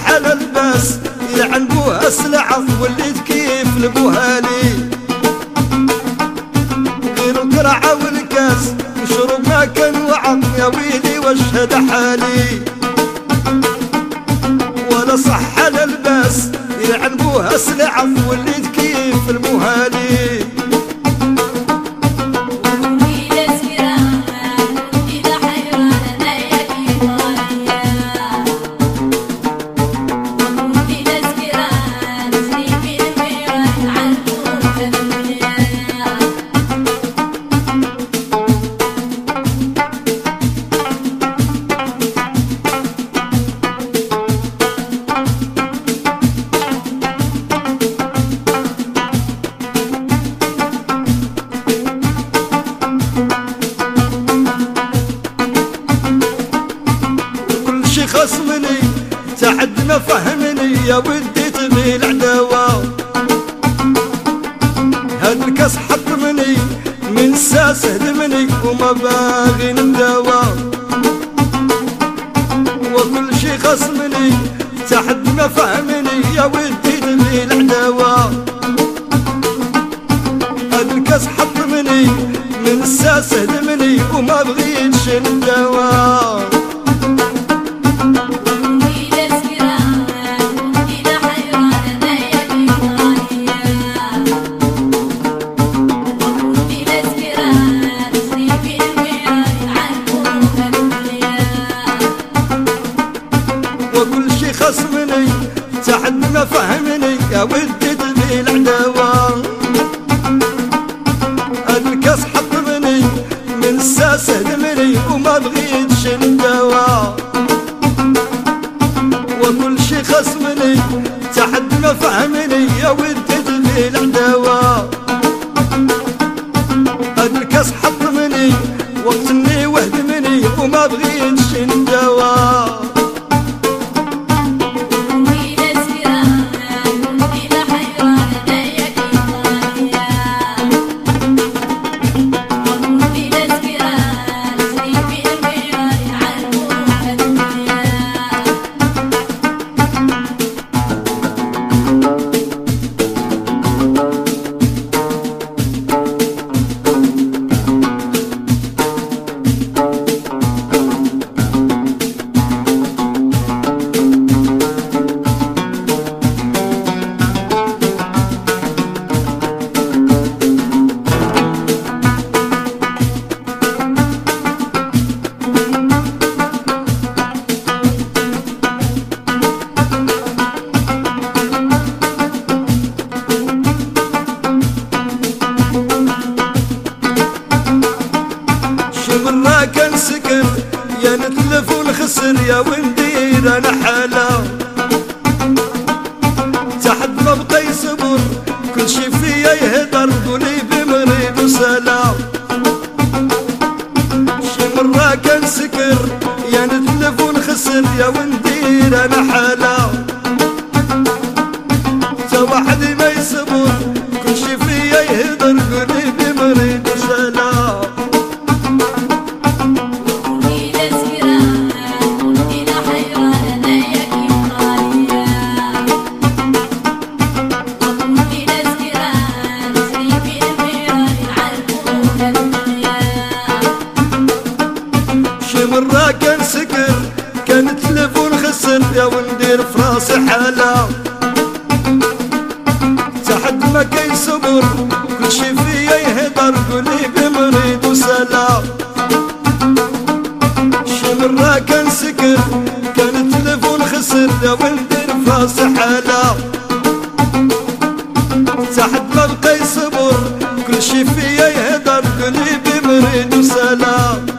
على الباس يعنبوها سلعة وليت كيف البوهالي غير القرعة والكاس وشرب ما كان وعط يا ويلي واشهد حالي ولا صح على الباس يعنبوها سلعة وليت كيف المهالي خصمني تعد ما فهمني يا ودي تبي العداوة هاد الكاس حطمني من ساس هدمني وما باغي نداوى وكل شي خصمني تعد ما فهمني يا ودي تبي العداوة هاد الكاس حطمني من ساس هدمني وما بغيتش نداوى خصمني تعد ما فهمني يا ودي تبي العداوة هاد الكاس حطمني من الساس هدمني وما بغيتش نداوى وكل شي خصمني تعد ما فهمني يا ودي تبي العداوة هاد الكاس حطمني وقتني وهدمني وما بغيتش نداوى مرة كان سكر يا نتلف ونخسر يا وندير انا حاله تحت ما بقى يصبر كل شي فيا يهدر قولي بمريض وسلام شي مرة كان سكر يا نتلف ونخسر يا وندير انا حاله تا وحدي ما يصبر كل شي فيا يهدر قولي بمريض وسلام مرة كان سكر كان تلفون خسر يا وندير فراسي حالة تحد ما كاين صبر كل شي فيا يهدر قولي بمريض وسلام شي مرة كان سكر كان تلفون خسر يا وندير فراسي حالة تحد ما بقى يصبر كل شي فيا يهدر قولي بمريض وسلام